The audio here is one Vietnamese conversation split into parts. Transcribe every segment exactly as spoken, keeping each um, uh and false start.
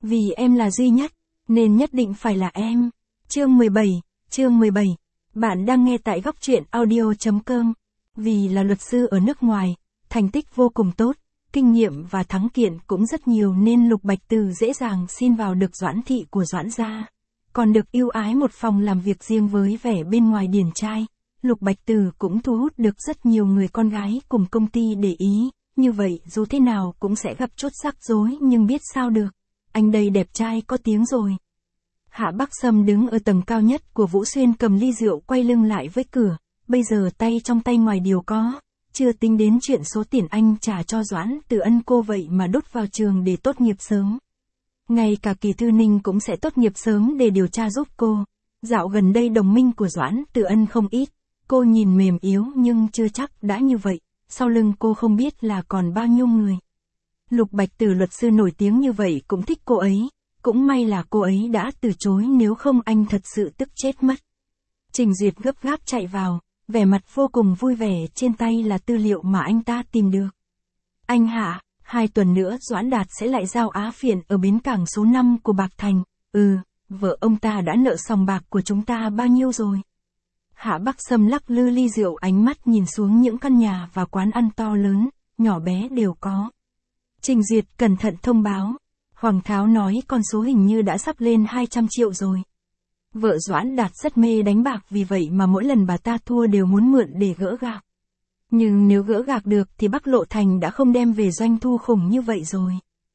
Vì em là duy nhất, nên nhất định phải là em. Chương mười bảy, chương mười bảy. Bạn đang nghe tại góc truyện audio chấm com. Vì là luật sư ở nước ngoài, thành tích vô cùng tốt, kinh nghiệm và thắng kiện cũng rất nhiều nên Lục Bạch Từ dễ dàng xin vào được Doãn thị của Doãn gia. Còn được ưu ái một phòng làm việc riêng với vẻ bên ngoài điển trai, Lục Bạch Từ cũng thu hút được rất nhiều người con gái cùng công ty để ý. Như vậy dù thế nào cũng sẽ gặp chút rắc rối nhưng biết sao được. Anh đây đẹp trai có tiếng rồi. Hạ Bắc Sâm đứng ở tầng cao nhất của Vũ Xuyên cầm ly rượu quay lưng lại với cửa. Bây giờ tay trong tay ngoài điều có. Chưa tính đến chuyện số tiền anh trả cho Doãn Từ Ân cô vậy mà đút vào trường để tốt nghiệp sớm. Ngay cả Kỳ Thư Ninh cũng sẽ tốt nghiệp sớm để điều tra giúp cô. Dạo gần đây đồng minh của Doãn Từ Ân không ít. Cô nhìn mềm yếu nhưng chưa chắc đã như vậy. Sau lưng cô không biết là còn bao nhiêu người. Lục Bạch Từ luật sư nổi tiếng như vậy cũng thích cô ấy. Cũng may là cô ấy đã từ chối, nếu không anh thật sự tức chết mất. Trình Duyệt gấp gáp chạy vào, vẻ mặt vô cùng vui vẻ, trên tay là tư liệu mà anh ta tìm được. Anh Hạ, hai tuần nữa Doãn Đạt sẽ lại giao Á Phiện ở bến cảng số năm của Bạc Thành. Ừ, vợ ông ta đã nợ sòng bạc của chúng ta bao nhiêu rồi? Hạ Bắc Sâm lắc lư ly rượu, ánh mắt nhìn xuống những căn nhà và quán ăn to lớn, nhỏ bé đều có. Trình Duyệt cẩn thận thông báo. Hoàng Tháo nói con số hình như đã sắp lên hai trăm triệu rồi. Vợ Doãn Đạt rất mê đánh bạc, vì vậy mà mỗi lần bà ta thua đều muốn mượn để gỡ gạc. Nhưng nếu gỡ gạc được thì Bắc Lộ Thành đã không đem về doanh thu khủng như vậy rồi.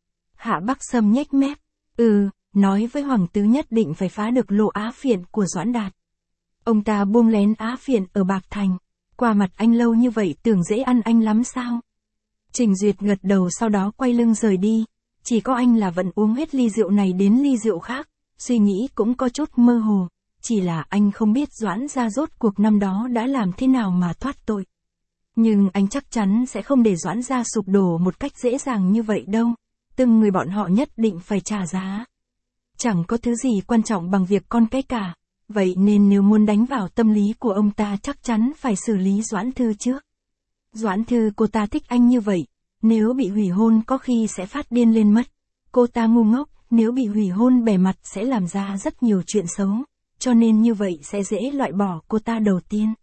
Hạ Bắc Sâm nhếch mép. Ừ, nói với Hoàng Tứ nhất định phải phá được lô Á Phiện của Doãn Đạt. Ông ta buông lén Á Phiện ở Bạc Thành. Qua mặt anh lâu như vậy tưởng dễ ăn anh lắm sao? Trình Duyệt gật đầu, sau đó quay lưng rời đi. Chỉ có anh là vẫn uống hết ly rượu này đến ly rượu khác, suy nghĩ cũng có chút mơ hồ. Chỉ là anh không biết Doãn gia rốt cuộc năm đó đã làm thế nào mà thoát tội. Nhưng anh chắc chắn sẽ không để Doãn gia sụp đổ một cách dễ dàng như vậy đâu. Từng người bọn họ nhất định phải trả giá. Chẳng có thứ gì quan trọng bằng việc con cái cả. Vậy nên nếu muốn đánh vào tâm lý của ông ta chắc chắn phải xử lý Doãn Thư trước. Doãn Thư cô ta thích anh như vậy. Nếu bị hủy hôn có khi sẽ phát điên lên mất. Cô ta ngu ngốc, nếu bị hủy hôn bề mặt sẽ làm ra rất nhiều chuyện xấu. Cho nên như vậy sẽ dễ loại bỏ cô ta đầu tiên.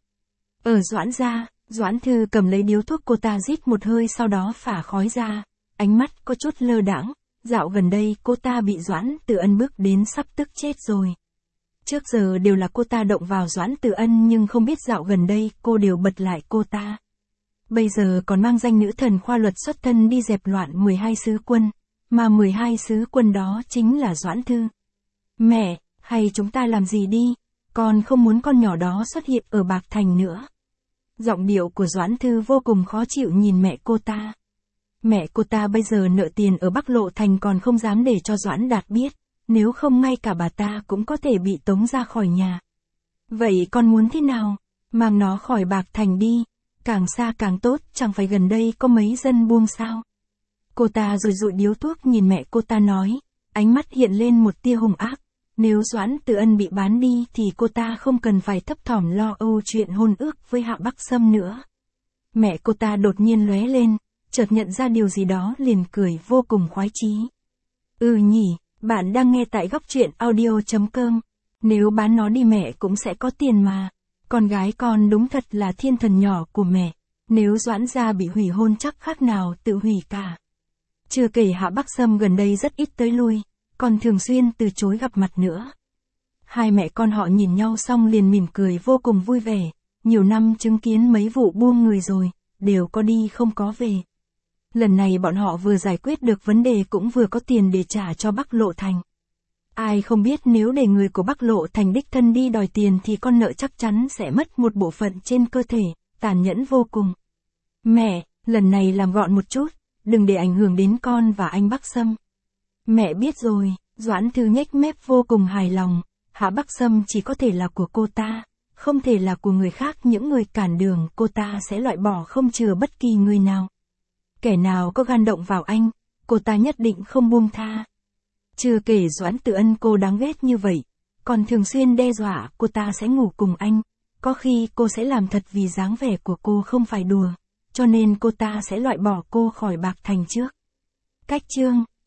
Ở Doãn gia, Doãn Thư cầm lấy điếu thuốc, cô ta rít một hơi sau đó phả khói ra. Ánh mắt có chút lơ đãng. Dạo gần đây cô ta bị Doãn Từ Ân bước đến sắp tức chết rồi. Trước giờ đều là cô ta động vào Doãn Từ Ân, nhưng không biết dạo gần đây cô đều bật lại cô ta. Bây giờ còn mang danh nữ thần khoa luật xuất thân đi dẹp loạn mười hai sứ quân, mà mười hai sứ quân đó chính là Doãn Thư. Mẹ, hay chúng ta làm gì đi, con không muốn con nhỏ đó xuất hiện ở Bạc Thành nữa. Giọng điệu của Doãn Thư vô cùng khó chịu nhìn mẹ cô ta. Mẹ cô ta bây giờ nợ tiền ở Bắc Lộ Thành còn không dám để cho Doãn Đạt biết, nếu không ngay cả bà ta cũng có thể bị tống ra khỏi nhà. Vậy con muốn thế nào? Mang nó khỏi Bạc Thành đi. Càng xa càng tốt, chẳng phải gần đây có mấy dân buông sao? Cô ta rồi dụi điếu thuốc nhìn mẹ cô ta nói, ánh mắt hiện lên một tia hung ác. Nếu Doãn Từ Ân bị bán đi thì cô ta không cần phải thấp thỏm lo âu chuyện hôn ước với Hạ Bắc Sâm nữa. Mẹ cô ta đột nhiên lóe lên, chợt nhận ra điều gì đó liền cười vô cùng khoái chí. Ừ nhỉ, bạn đang nghe tại góc truyện audio chấm com. Nếu bán nó đi mẹ cũng sẽ có tiền mà. Con gái con đúng thật là thiên thần nhỏ của mẹ. Nếu Doãn gia bị hủy hôn chắc khác nào tự hủy cả. Chưa kể Hạ Bắc Sâm gần đây rất ít tới lui, còn thường xuyên từ chối gặp mặt nữa. Hai mẹ con họ nhìn nhau xong liền mỉm cười vô cùng vui vẻ. Nhiều năm chứng kiến mấy vụ buông người rồi, đều có đi không có về. Lần này bọn họ vừa giải quyết được vấn đề cũng vừa có tiền để trả cho Bắc Lộ Thành. Ai không biết nếu để người của Bắc Lộ Thành đích thân đi đòi tiền thì con nợ chắc chắn sẽ mất một bộ phận trên cơ thể, tàn nhẫn vô cùng. Mẹ, lần này làm gọn một chút, đừng để ảnh hưởng đến con và anh Bắc Sâm. Mẹ biết rồi, Doãn Thư nhếch mép vô cùng hài lòng. Hạ Bắc Sâm chỉ có thể là của cô ta, không thể là của người khác. Những người cản đường cô ta sẽ loại bỏ không chừa bất kỳ người nào. Kẻ nào có gan động vào anh, cô ta nhất định không buông tha. Chưa kể Doãn Từ Ân cô đáng ghét như vậy, còn thường xuyên đe dọa cô ta sẽ ngủ cùng anh. Có khi cô sẽ làm thật vì dáng vẻ của cô không phải đùa, cho nên cô ta sẽ loại bỏ cô khỏi Bạc Thành trước. Cách chương